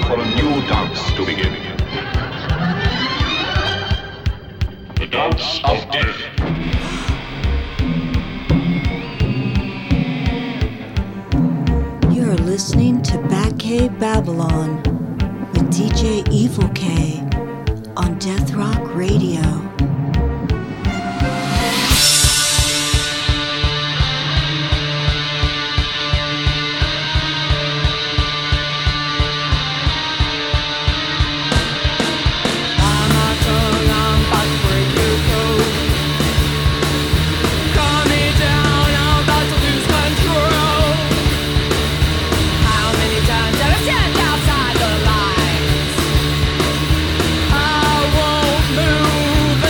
for a new dance to begin. The dance of death. You're listening to Bat-K Babylon with DJ Evil K on Death Rock Radio. Outside the lines, I won't move.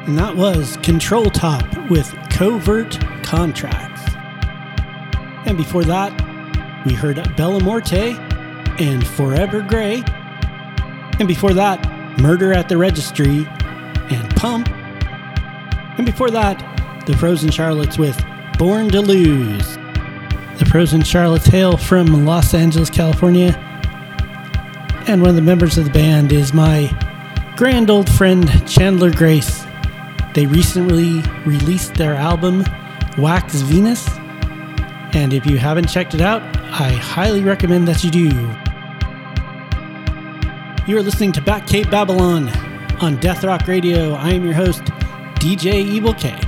And that was Control Top with Covert Contracts. And before that, we heard Bella Morte and Forever Grey. And before that, Murder at the Registry and Pump. And before that, the Frozen Charlottes with Born to Lose. The Frozen Charlottes hail from Los Angeles, California. And one of the members of the band is my grand old friend Chandler Grace. They recently released their album Wax Venus. And if you haven't checked it out, I highly recommend that you do. You are listening to Bat Cave Babylon on Death Rock Radio. I am your host, DJ Evil K.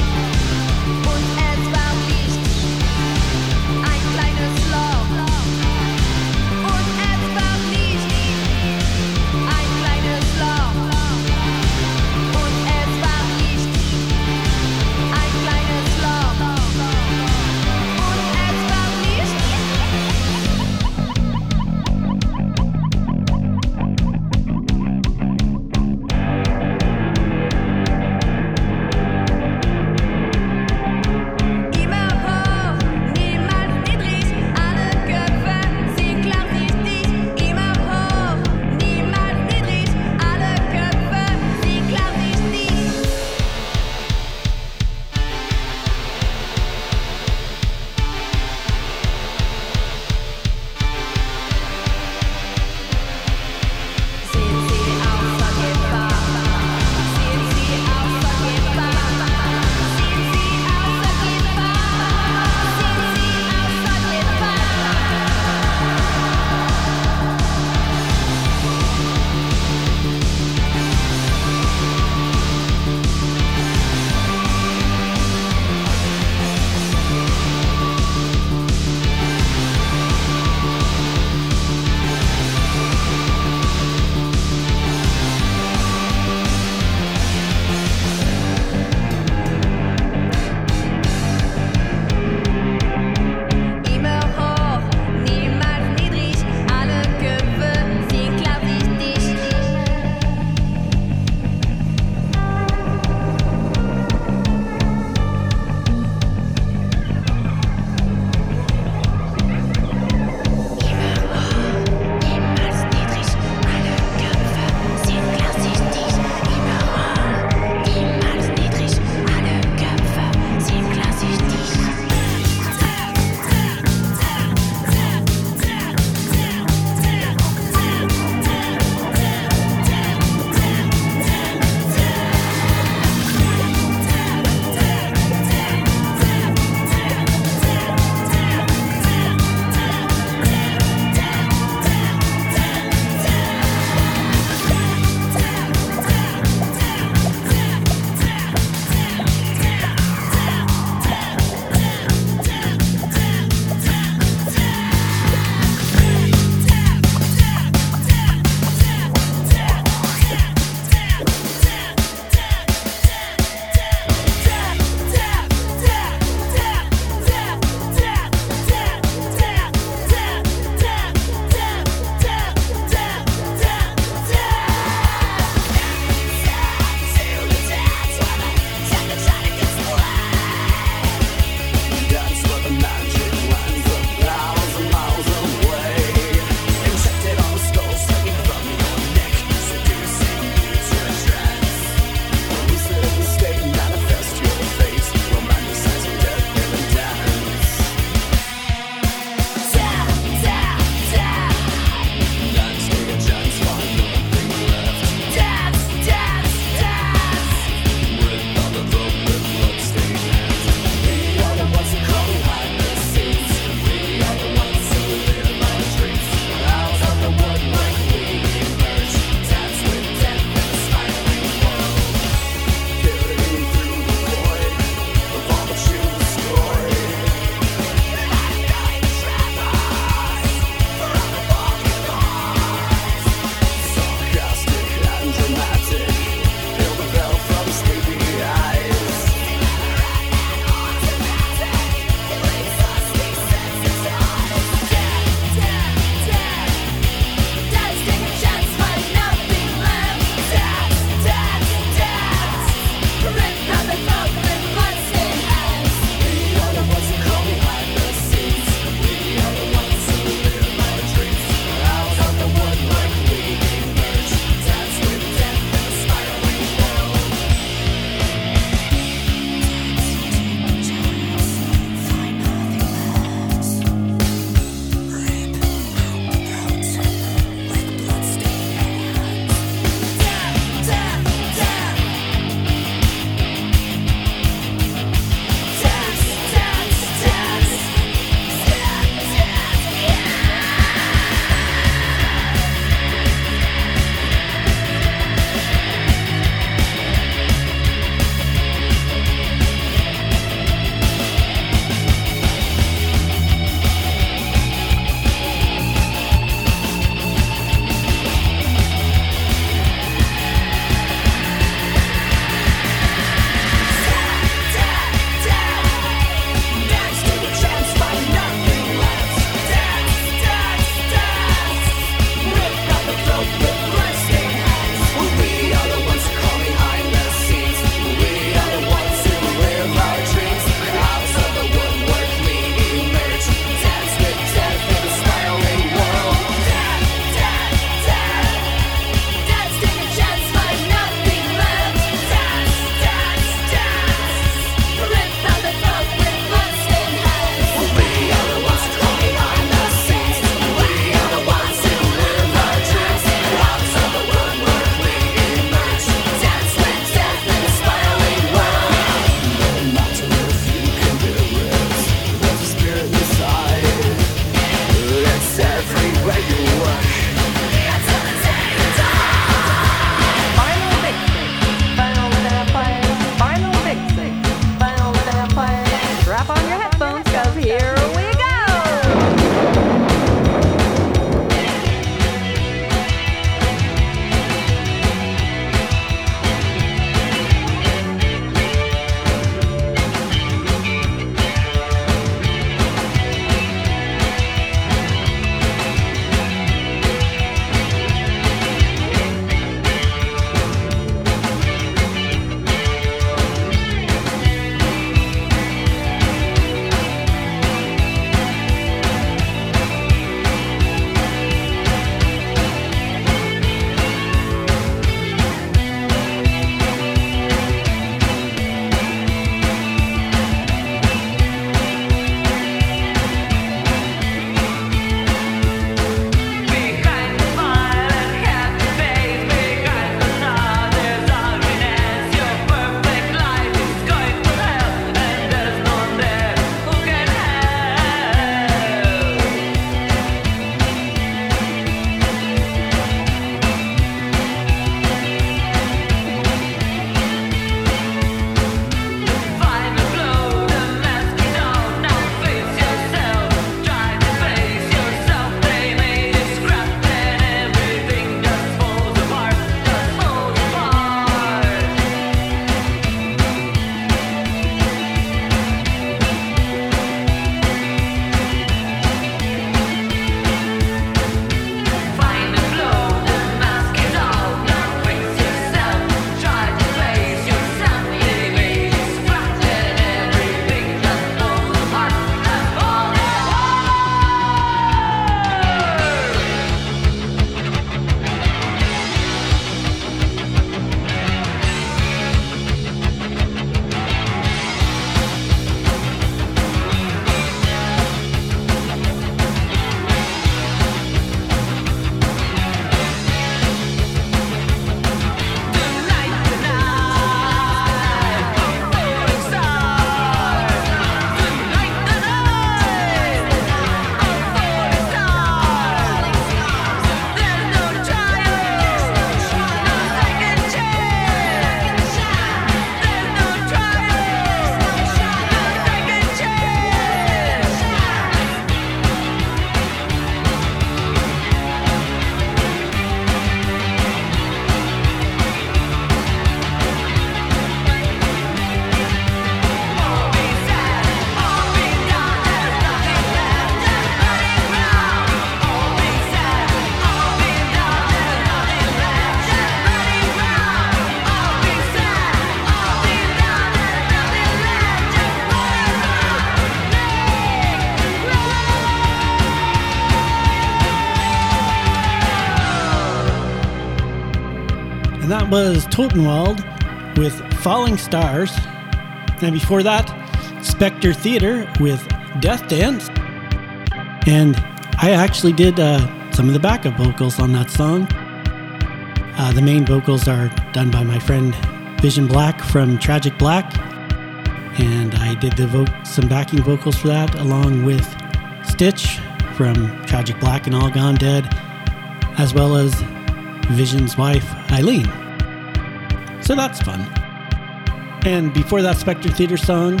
that was Totenwald with Falling Stars. And before that, Spectre Theater with Death Dance. And I actually did some of the backup vocals on that song. The main vocals are done by my friend Vision Black from Tragic Black. And I did some backing vocals for that, along with Stitch from Tragic Black and All Gone Dead, as well as Vision's wife, Eileen. So that's fun. And before that Spectre Theater song,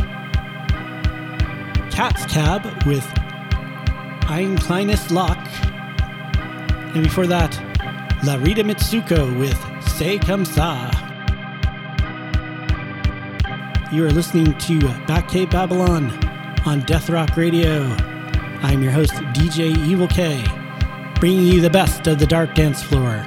Cat's Cab with Ein kleines Loch. And before that, La Rita Mitsuko with C'est Comme Ça. You are listening to Batcave Babylon on Death Rock Radio. I'm your host, DJ Evil K, bringing you the best of the dark dance floor.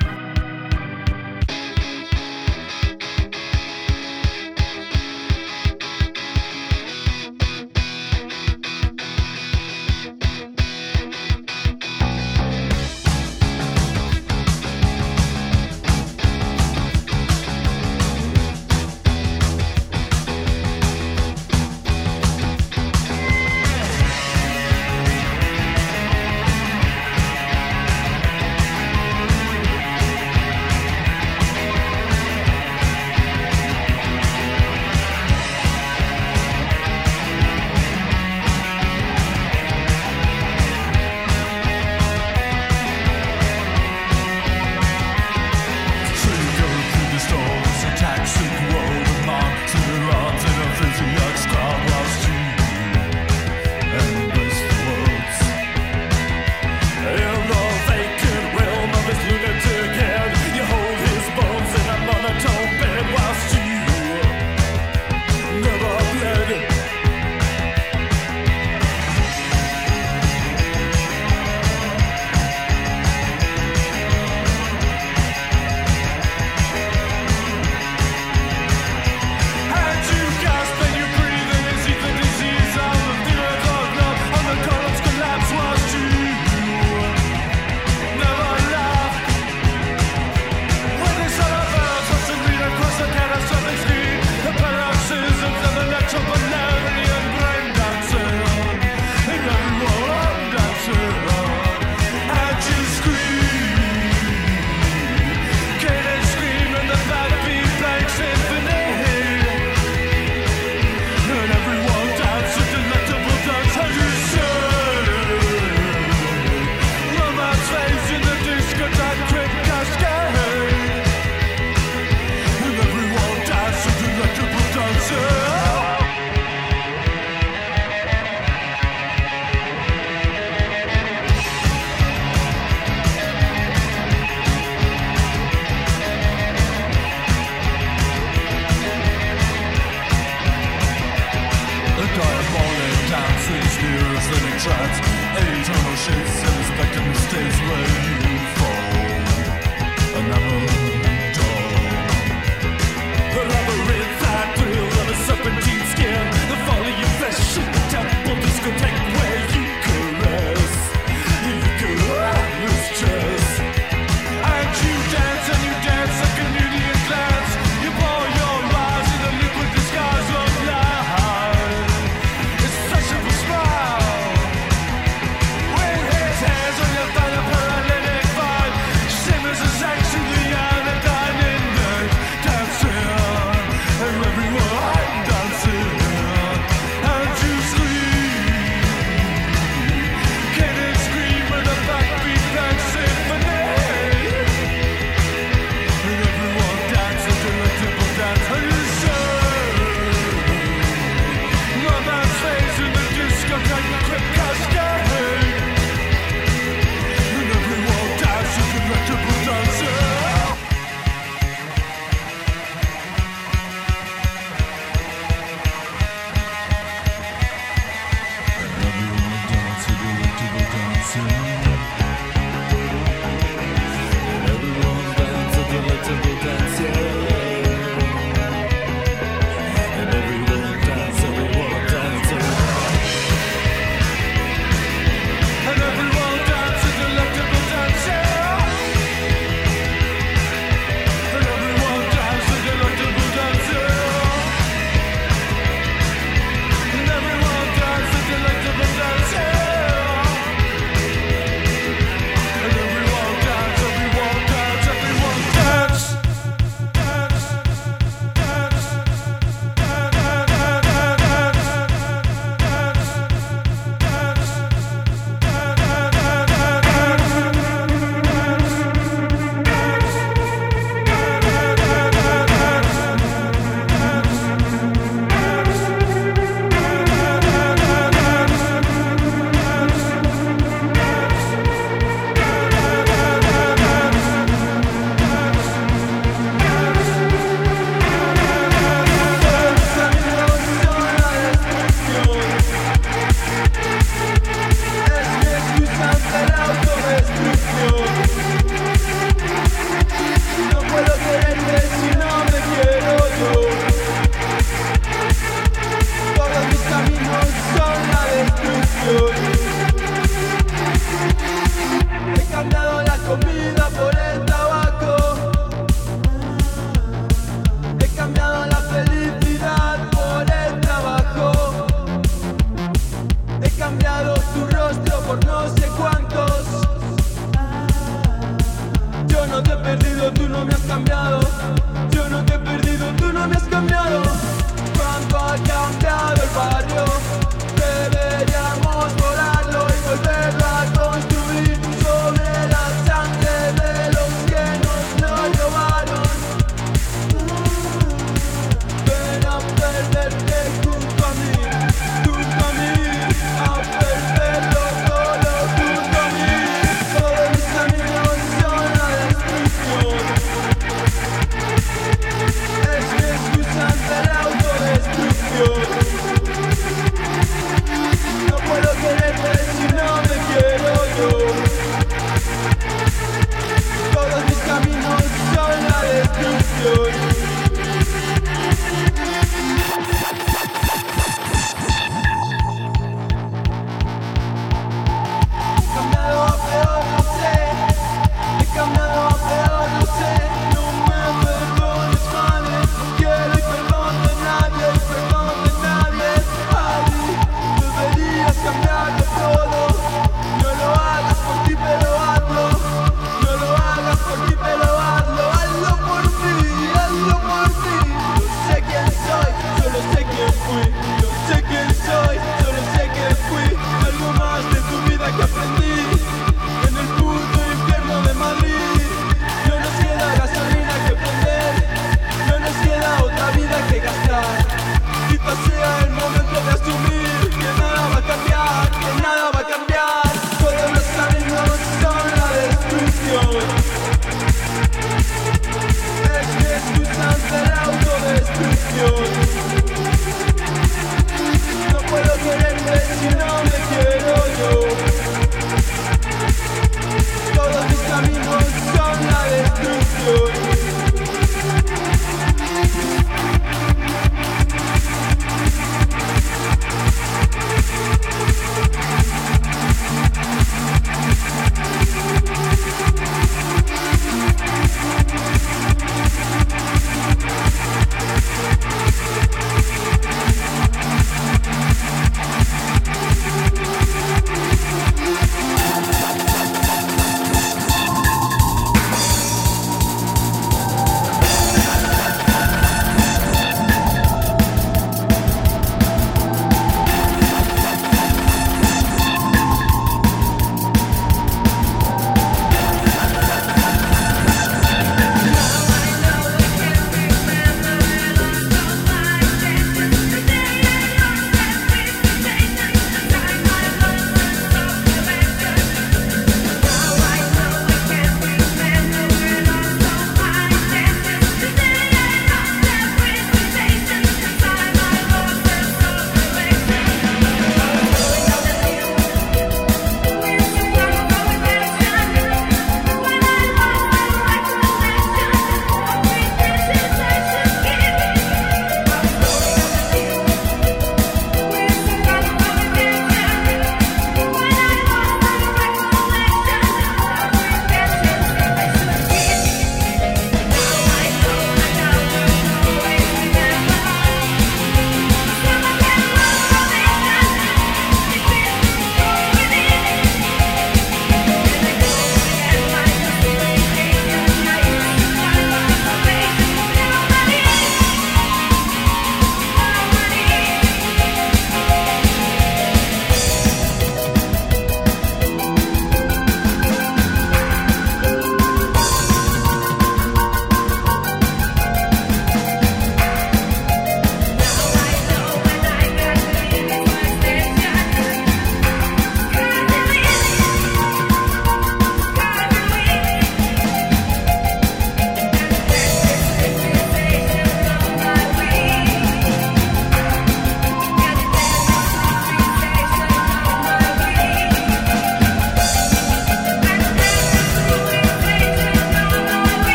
With his hands on your thigh,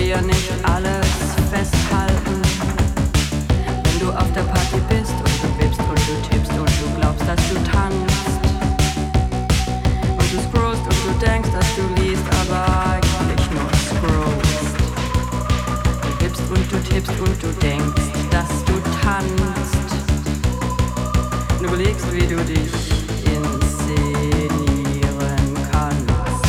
dir nicht alles festhalten. Wenn du auf der Party bist und du wippst und du tippst und du glaubst, dass du tanzt. Und du scrollst und du denkst, dass du liest, aber eigentlich nur scrollst. Du wippst und du tippst und du denkst, dass du tanzt. Und überlegst, wie du dich inszenieren kannst.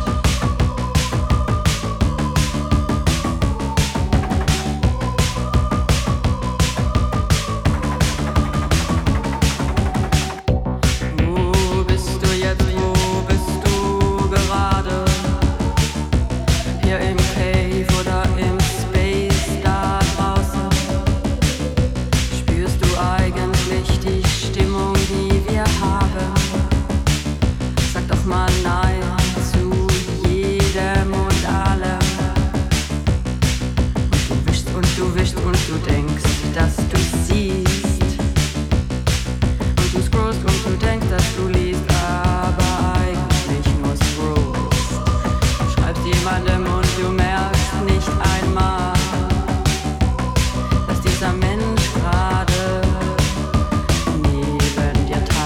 Wo bist du jetzt, wo bist du gerade? Hier im Cave oder im Space da draußen? Spürst du eigentlich die Stimmung, die wir haben? Sag doch mal nein zu jedem und allem. Und du wischst und du wischst und du denkst, dass du siehst. Und du scrollst und du denkst, dass du liest, aber eigentlich nur scrollst. Du schreibst jemandem und du merkst nicht einmal, dass dieser Mensch gerade neben dir tanzt.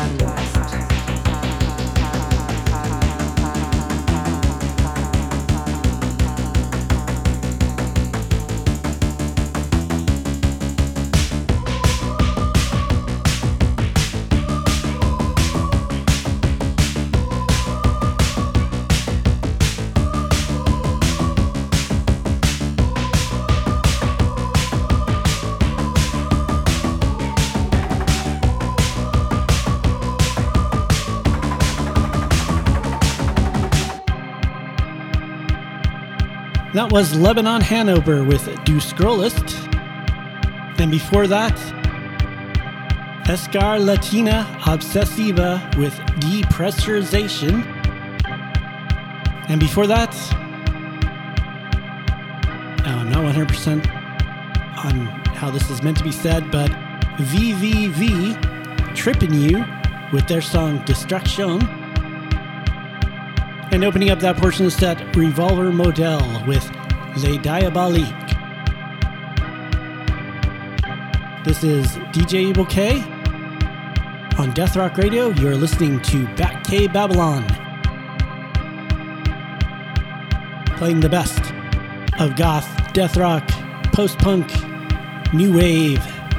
That was Lebanon Hanover with Du Scrollest. And before that, Escar Latina Obsessiva with Depressurization. And before that, I'm not 100% on how this is meant to be said, but VVV Trippin' You with their song Destruction. And opening up that portion of the set, Revolver Model with Les Diaboliques. This is DJ Evil K. On Death Rock Radio, you're listening to Batcave Babylon. Playing the best of goth, death rock, post-punk, new wave,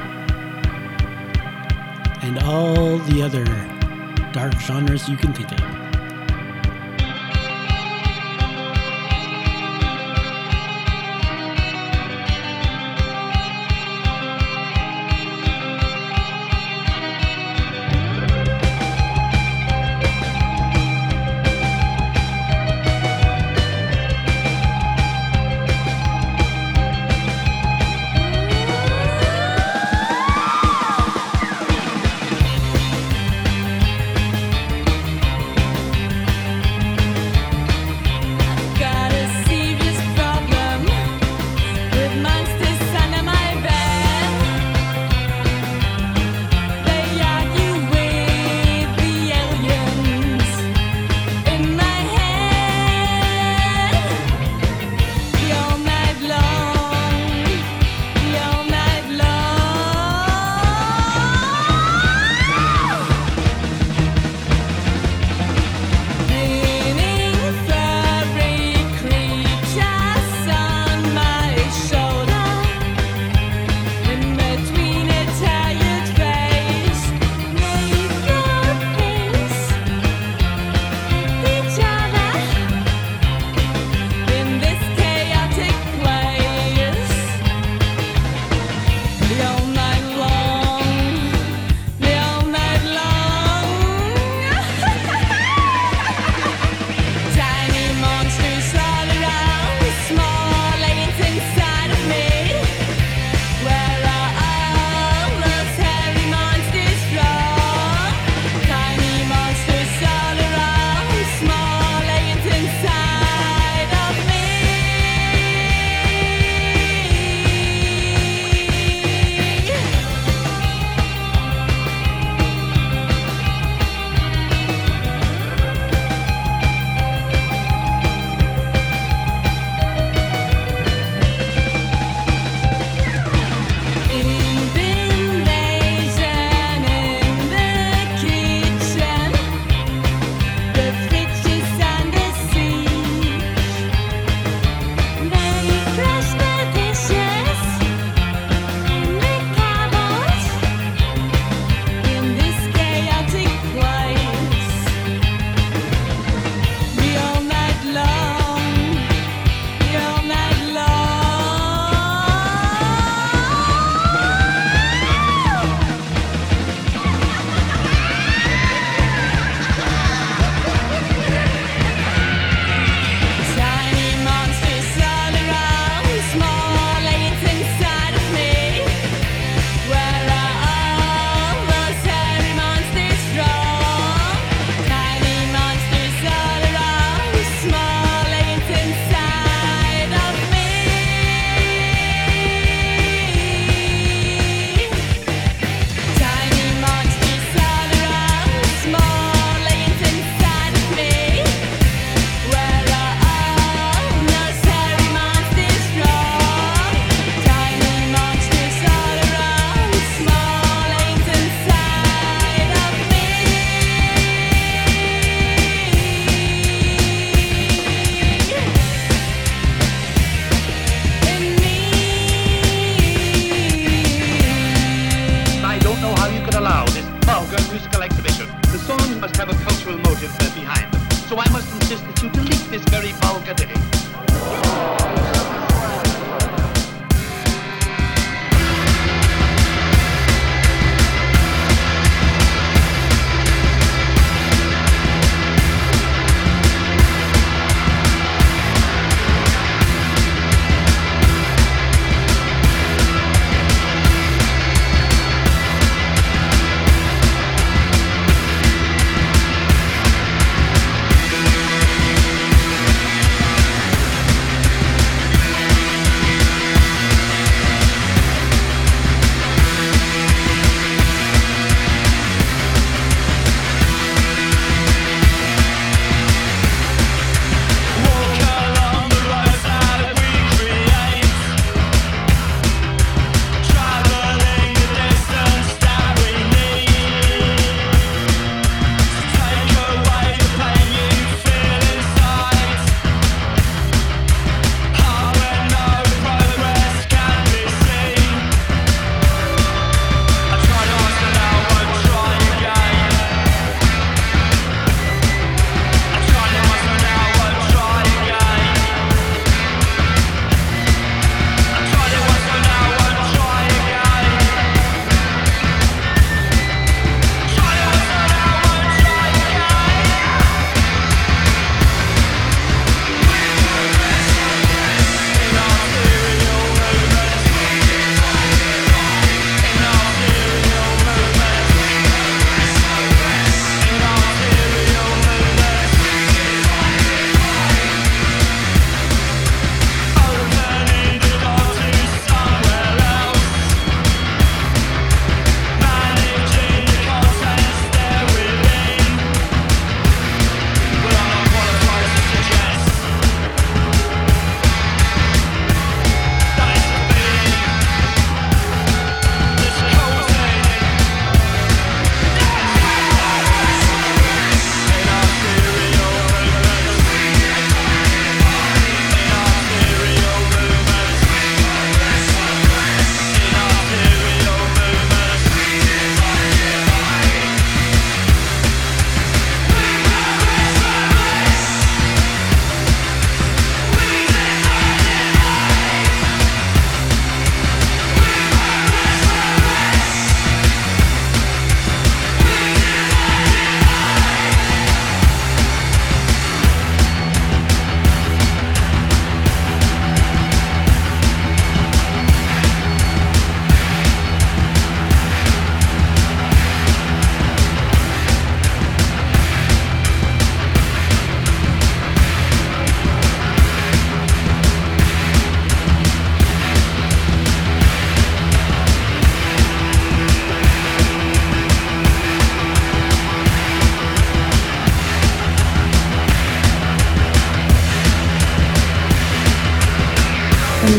and all the other dark genres you can think of.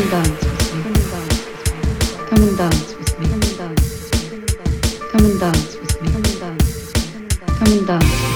and dance with me. Come and dance with me. Come and dance with me. Come and dance with me. Come and dance with me.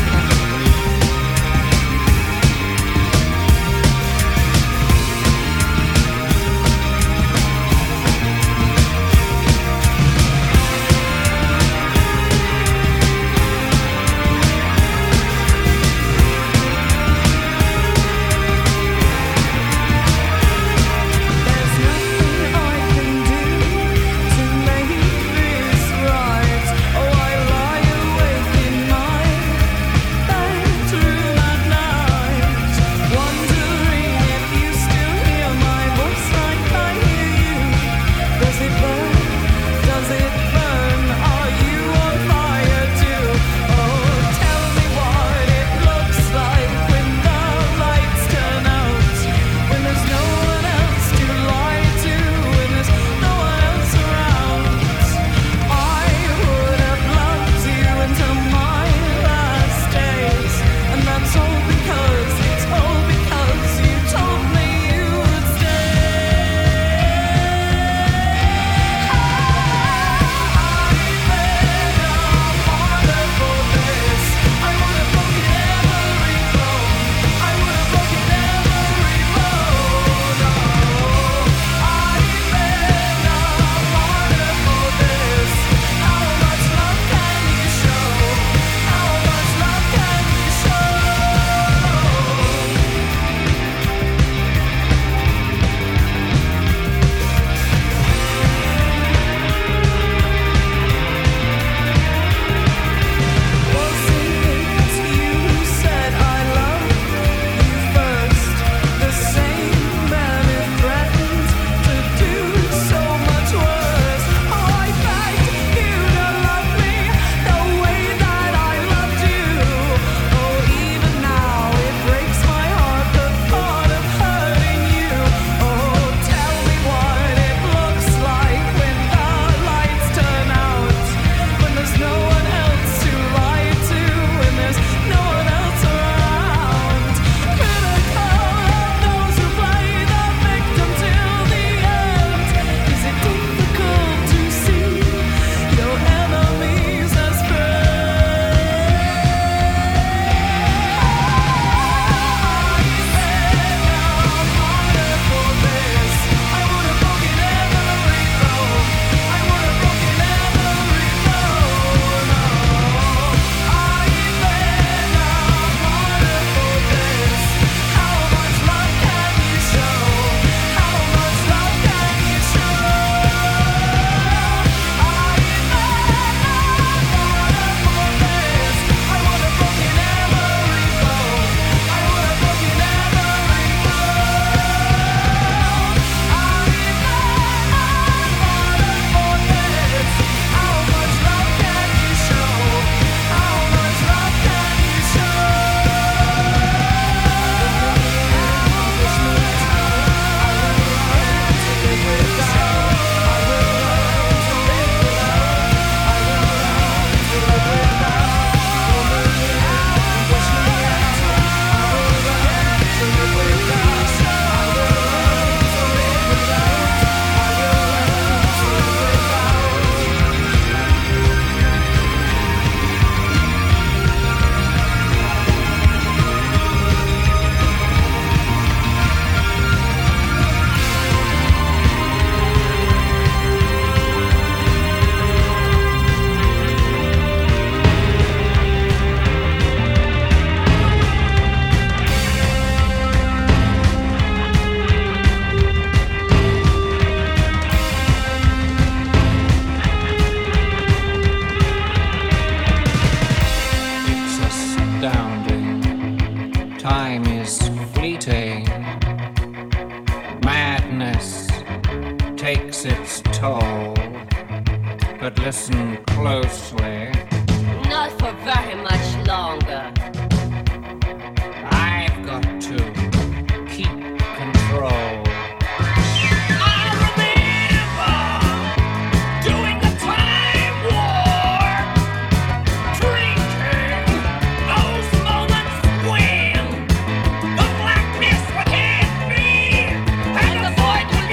but listen closely. Not for very much longer. I've got to keep control. Those moments when the blackness would hit me, and the void would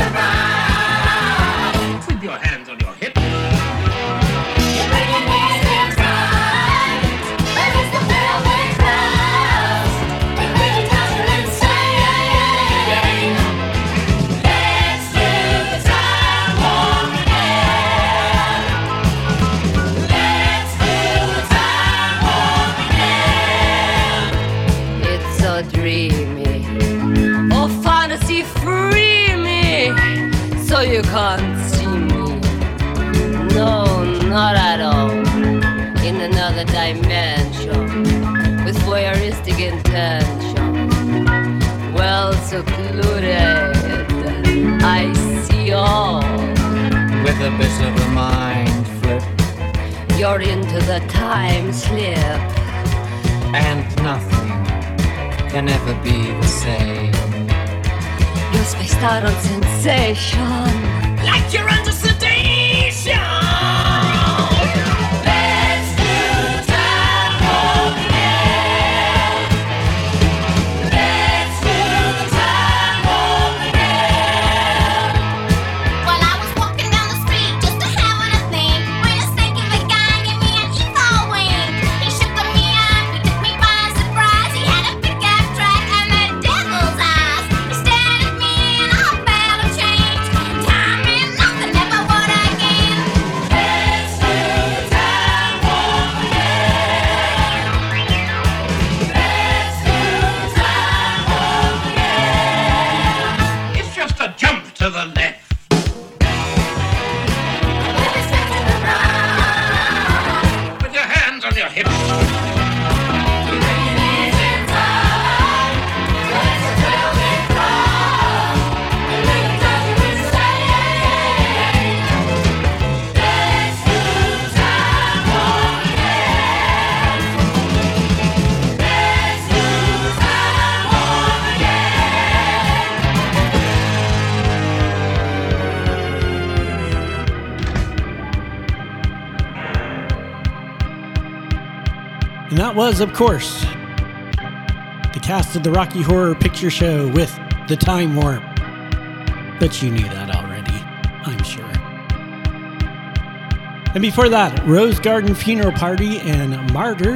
With your hands on your hips. Dreamy, oh fantasy free me, so you can't see me. No, not at all. In another dimension, with voyeuristic intention, well secluded, I see all. With a bit of a mind flip, You're into the time slip, and nothing can ever be the same. you're spaced out on sensation, like you're under sedation. Let's do time warp again. Let's do time warp again. Well, I was walking down the street just to having a thing when a stinking guy gave me an evil wink. He shook me up, he took me by surprise. He had a pickup truck and the devil's eyes. He stared at me and I felt a change. Time and nothing ever would again. Let's do time warp again. Let's do time warp again. It's just a jump to the left. With your hands on your hips. And that was, of course, the cast of the Rocky Horror Picture Show with The Time Warp. But you knew that already, I'm sure. And before that, Rose Garden Funeral Party and Martyr.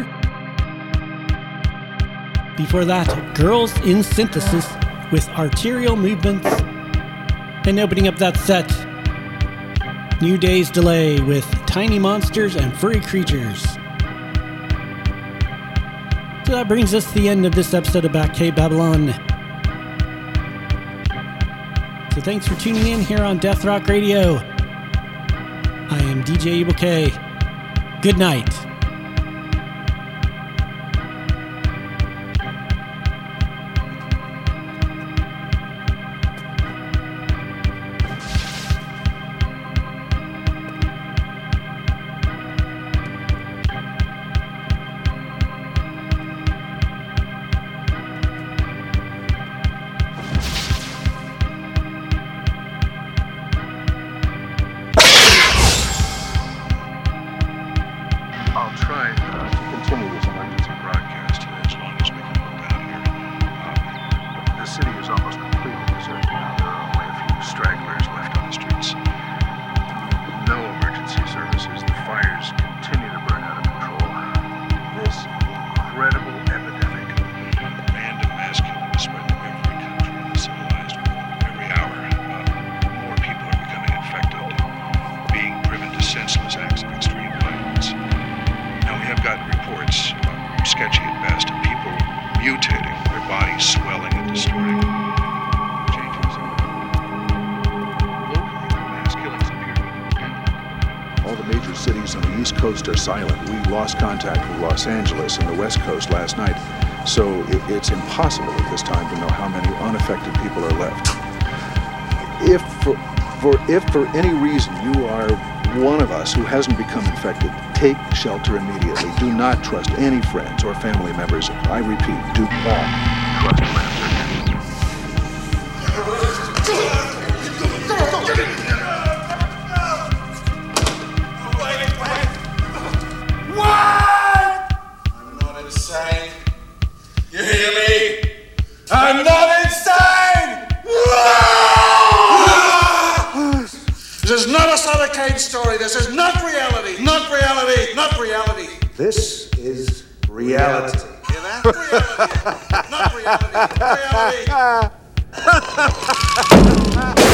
Before that, Girls in Synthesis with Arterial Movements. And opening up that set, New Day's Delay with Tiny Monsters and Furry Creatures. So that brings us to the end of this episode of Back Cave Babylon. So thanks for tuning in here on Death Rock Radio. I am DJ Evil K. Good night. I'll try to continue this emergency broadcast as long as we can hold out here. The city is almost completely deserted now. There are only a few stragglers left on the streets. No emergency services. The fires continue to burn out of control. This incredible epidemic, random mass killing is spreading to every country in the civilized world. Every hour, more people are becoming infected, being driven to senseless acts of extreme violence. Now we have gotten reports, sketchy at best, of people mutating, their bodies swelling and distorting, changing locally, the mass killings appear to be ending. All the major cities on the East Coast are silent. We lost contact with Los Angeles and the West Coast last night, so it's impossible at this time to know how many unaffected people are left. If for any reason you are one of us who hasn't become infected, take shelter immediately. Do not trust any friends or family members. I repeat, do not trust friends or family members. What? I'm not insane. You hear me? I'm not insane! This is not reality. Not reality. Not reality. This is reality. Hear that? Reality. Not reality. Reality.